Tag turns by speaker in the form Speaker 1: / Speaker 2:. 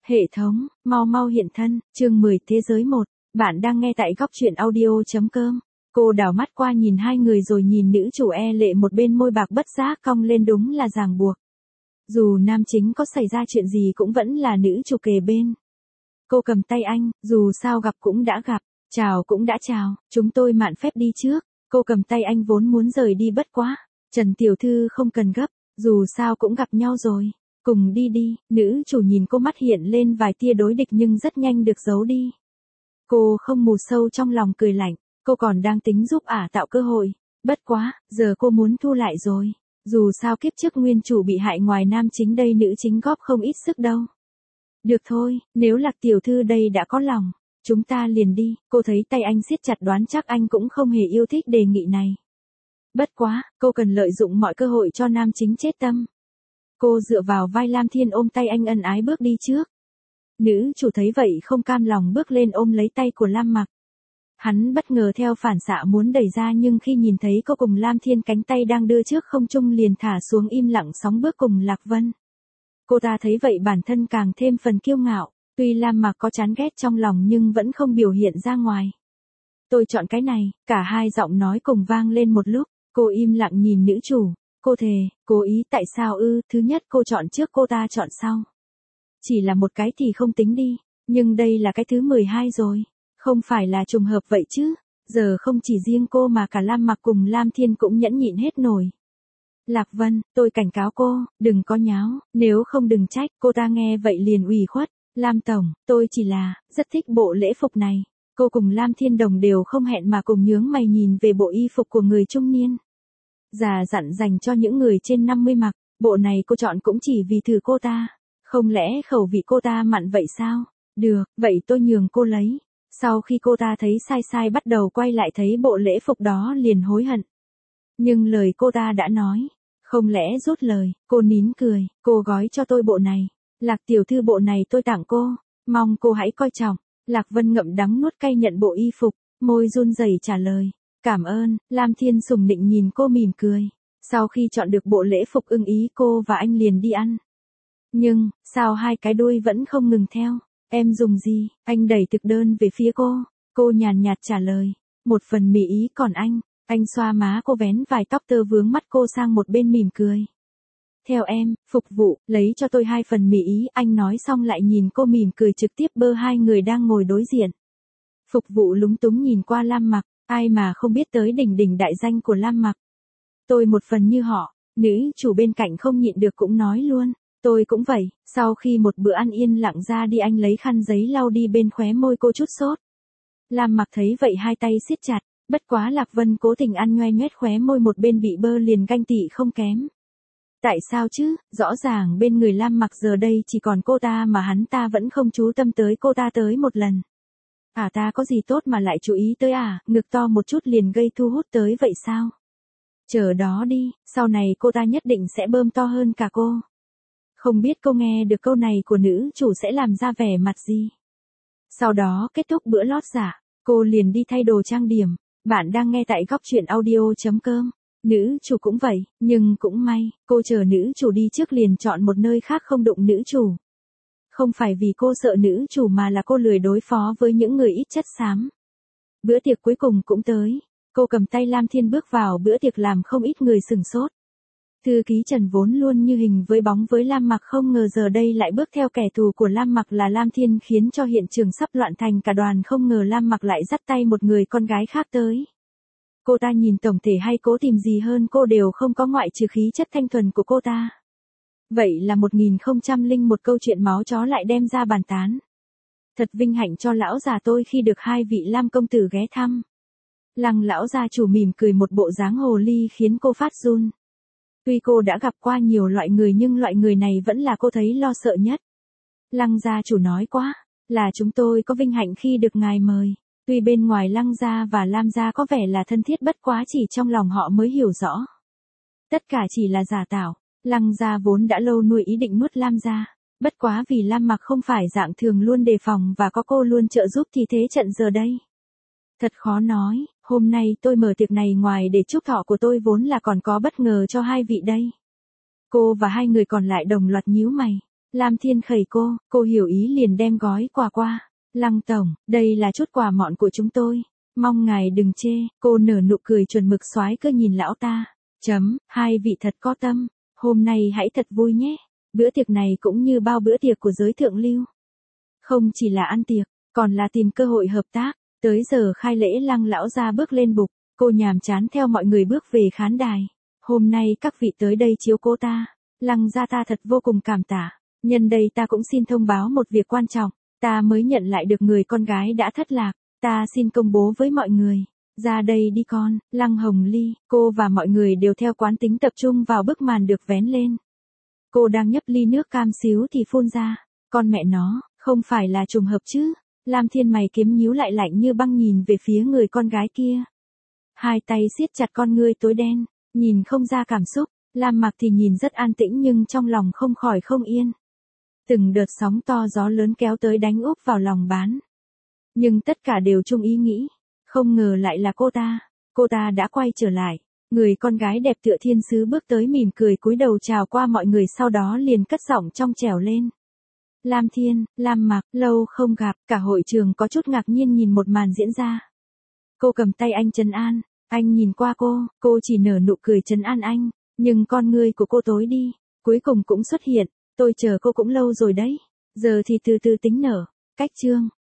Speaker 1: Hệ thống, mau mau hiện thân, chương 10 thế giới 1, bạn đang nghe tại góc truyện audio.com. Cô đảo mắt qua nhìn hai người rồi nhìn nữ chủ e lệ một bên môi bạc bất giác cong lên, đúng là ràng buộc. Dù nam chính có xảy ra chuyện gì cũng vẫn là nữ chủ kề bên. Cô cầm tay anh, dù sao gặp cũng đã gặp, chào cũng đã chào, chúng tôi mạn phép đi trước. Cô cầm tay anh vốn muốn rời đi bất quá. Trần tiểu thư không cần gấp, dù sao cũng gặp nhau rồi. Cùng đi đi, nữ chủ nhìn cô, mắt hiện lên vài tia đối địch nhưng rất nhanh được giấu đi. Cô không mù sâu trong lòng cười lạnh, cô còn đang tính giúp tạo cơ hội. Bất quá, giờ cô muốn thu lại rồi. Dù sao kiếp trước nguyên chủ bị hại ngoài nam chính đây nữ chính góp không ít sức đâu. Được thôi, nếu Lạc tiểu thư đây đã có lòng, chúng ta liền đi. Cô thấy tay anh siết chặt, đoán chắc anh cũng không hề yêu thích đề nghị này. Bất quá, cô cần lợi dụng mọi cơ hội cho nam chính chết tâm. Cô dựa vào vai Lam Thiên ôm tay anh ân ái bước đi trước. Nữ chủ thấy vậy không cam lòng bước lên ôm lấy tay của Lam Mặc. Hắn bất ngờ theo phản xạ muốn đẩy ra, nhưng khi nhìn thấy cô cùng Lam Thiên cánh tay đang đưa trước không trung liền thả xuống, im lặng sóng bước cùng Lạc Vân. Cô ta thấy vậy bản thân càng thêm phần kiêu ngạo, tuy Lam Mặc có chán ghét trong lòng nhưng vẫn không biểu hiện ra ngoài. Tôi chọn cái này, cả hai giọng nói cùng vang lên một lúc. Cô im lặng nhìn nữ chủ. Cô thề, cố ý tại sao ư? Thứ nhất cô chọn trước, cô ta chọn sau. Chỉ là một cái thì không tính đi, nhưng đây là cái thứ 12 rồi. Không phải là trùng hợp vậy chứ? Giờ không chỉ riêng cô mà cả Lam Mặc cùng Lam Thiên cũng nhẫn nhịn hết nổi. Lạc Vân, tôi cảnh cáo cô, đừng có nháo, nếu không đừng trách. Cô ta nghe vậy liền ủy khuất. Lam tổng, tôi chỉ là rất thích bộ lễ phục này. Cô cùng Lam Thiên Đồng đều không hẹn mà cùng nhướng mày nhìn về bộ y phục của người trung niên. Già dặn dành cho những người trên 50 mặc, bộ này cô chọn cũng chỉ vì thử cô ta. Không lẽ khẩu vị cô ta mặn vậy sao? Được, vậy tôi nhường cô lấy. Sau khi cô ta thấy sai bắt đầu quay lại thấy bộ lễ phục đó liền hối hận. Nhưng lời cô ta đã nói, không lẽ rút lời. Cô nín cười, cô gói cho tôi bộ này. Lạc tiểu thư, bộ này tôi tặng cô, mong cô hãy coi trọng. Lạc Vân ngậm đắng nuốt cay nhận bộ y phục, môi run rẩy trả lời. Cảm ơn. Lam Thiên sùng nịnh nhìn cô mỉm cười. Sau khi chọn được bộ lễ phục ưng ý, cô và anh liền đi ăn. Nhưng, sao hai cái đuôi vẫn không ngừng theo? Em dùng gì? Anh đẩy thực đơn về phía cô. Cô nhàn nhạt trả lời. Một phần mì ý, còn anh xoa má cô, vén vài tóc tơ vướng mắt cô sang một bên mỉm cười. Theo em, phục vụ, lấy cho tôi 2 phần mì ý. Anh nói xong lại nhìn cô mỉm cười, trực tiếp bơ hai người đang ngồi đối diện. Phục vụ lúng túng nhìn qua Lam Mặc. Ai mà không biết tới đỉnh đại danh của Lam Mặc. Tôi một phần như họ. Nữ chủ bên cạnh không nhịn được cũng nói luôn. Tôi cũng vậy. Sau khi một bữa ăn yên lặng ra đi, anh lấy khăn giấy lau đi bên khóe môi cô chút sốt. Lam Mặc thấy vậy hai tay siết chặt. Bất quá Lạc Vân cố tình ăn nhoe nhoét khóe môi một bên bị bơ liền ganh tị không kém. Tại sao chứ? Rõ ràng bên người Lam Mặc giờ đây chỉ còn cô ta mà hắn ta vẫn không chú tâm tới cô ta tới một lần. Ta có gì tốt mà lại chú ý tới ngực to một chút liền gây thu hút tới vậy sao? Chờ đó đi, sau này cô ta nhất định sẽ bơm to hơn cả cô. Không biết cô nghe được câu này của nữ chủ sẽ làm ra vẻ mặt gì? Sau đó kết thúc bữa lót dạ, cô liền đi thay đồ trang điểm. Bạn đang nghe tại góc truyện audio.com. Nữ chủ cũng vậy, nhưng cũng may, cô chờ nữ chủ đi trước liền chọn một nơi khác không đụng nữ chủ. Không phải vì cô sợ nữ chủ mà là cô lười đối phó với những người ít chất xám. Bữa tiệc cuối cùng cũng tới. Cô cầm tay Lam Thiên bước vào bữa tiệc làm không ít người sửng sốt. Thư ký Trần vốn luôn như hình với bóng với Lam Mặc, không ngờ giờ đây lại bước theo kẻ thù của Lam Mặc là Lam Thiên, khiến cho hiện trường sắp loạn thành cả đoàn. Không ngờ Lam Mặc lại dắt tay một người con gái khác tới. Cô ta nhìn tổng thể hay cố tìm gì hơn cô đều không có, ngoại trừ khí chất thanh thuần của cô ta. Vậy là 1001 câu chuyện máu chó lại đem ra bàn tán. Thật vinh hạnh cho lão già tôi khi được hai vị Lam công tử ghé thăm. Lăng lão gia chủ mỉm cười một bộ dáng hồ ly khiến cô phát run. Tuy cô đã gặp qua nhiều loại người nhưng loại người này vẫn là cô thấy lo sợ nhất. Lăng gia chủ nói quá, là chúng tôi có vinh hạnh khi được ngài mời. Tuy bên ngoài Lăng gia và Lam gia có vẻ là thân thiết, bất quá chỉ trong lòng họ mới hiểu rõ. Tất cả chỉ là giả tạo. Lăng gia vốn đã lâu nuôi ý định nuốt Lam gia. Bất quá vì Lam Mặc không phải dạng thường luôn đề phòng và có cô luôn trợ giúp thì thế trận giờ đây. Thật khó nói, hôm nay tôi mở tiệc này ngoài để chúc thọ của tôi vốn là còn có bất ngờ cho hai vị đây. Cô và hai người còn lại đồng loạt nhíu mày. Lam Thiên khẩy cô hiểu ý liền đem gói quà qua. Lăng tổng, đây là chút quà mọn của chúng tôi. Mong ngài đừng chê, cô nở nụ cười chuẩn mực soái cơ nhìn lão ta. Hai vị thật có tâm, hôm nay hãy thật vui nhé. Bữa tiệc này cũng như bao bữa tiệc của giới thượng lưu. Không chỉ là ăn tiệc, còn là tìm cơ hội hợp tác. Tới giờ khai lễ Lăng lão gia bước lên bục, cô nhàm chán theo mọi người bước về khán đài. Hôm nay các vị tới đây chiếu cố ta, Lăng gia ta thật vô cùng cảm tạ. Nhân đây ta cũng xin thông báo một việc quan trọng, ta mới nhận lại được người con gái đã thất lạc, ta xin công bố với mọi người. Ra đây đi con, Lăng Hồng Ly, cô và mọi người đều theo quán tính tập trung vào bức màn được vén lên. Cô đang nhấp ly nước cam xíu thì phun ra, con mẹ nó, không phải là trùng hợp chứ. Lam Thiên mày kiếm nhíu lại lạnh như băng nhìn về phía người con gái kia. Hai tay siết chặt con ngươi tối đen, nhìn không ra cảm xúc, Lam Mặc thì nhìn rất an tĩnh nhưng trong lòng không khỏi không yên. Từng đợt sóng to gió lớn kéo tới đánh úp vào lòng bán. Nhưng tất cả đều chung ý nghĩ, không ngờ lại là cô ta đã quay trở lại. Người con gái đẹp tựa thiên sứ bước tới mỉm cười cúi đầu chào qua mọi người sau đó liền cất giọng trong trẻo lên. Lam Thiên, Lam Mặc, lâu không gặp, cả hội trường có chút ngạc nhiên nhìn một màn diễn ra. Cô cầm tay anh trấn an, anh nhìn qua cô chỉ nở nụ cười trấn an anh, nhưng con ngươi của cô tối đi, cuối cùng cũng xuất hiện, tôi chờ cô cũng lâu rồi đấy, giờ thì từ từ tính nở, cách chương.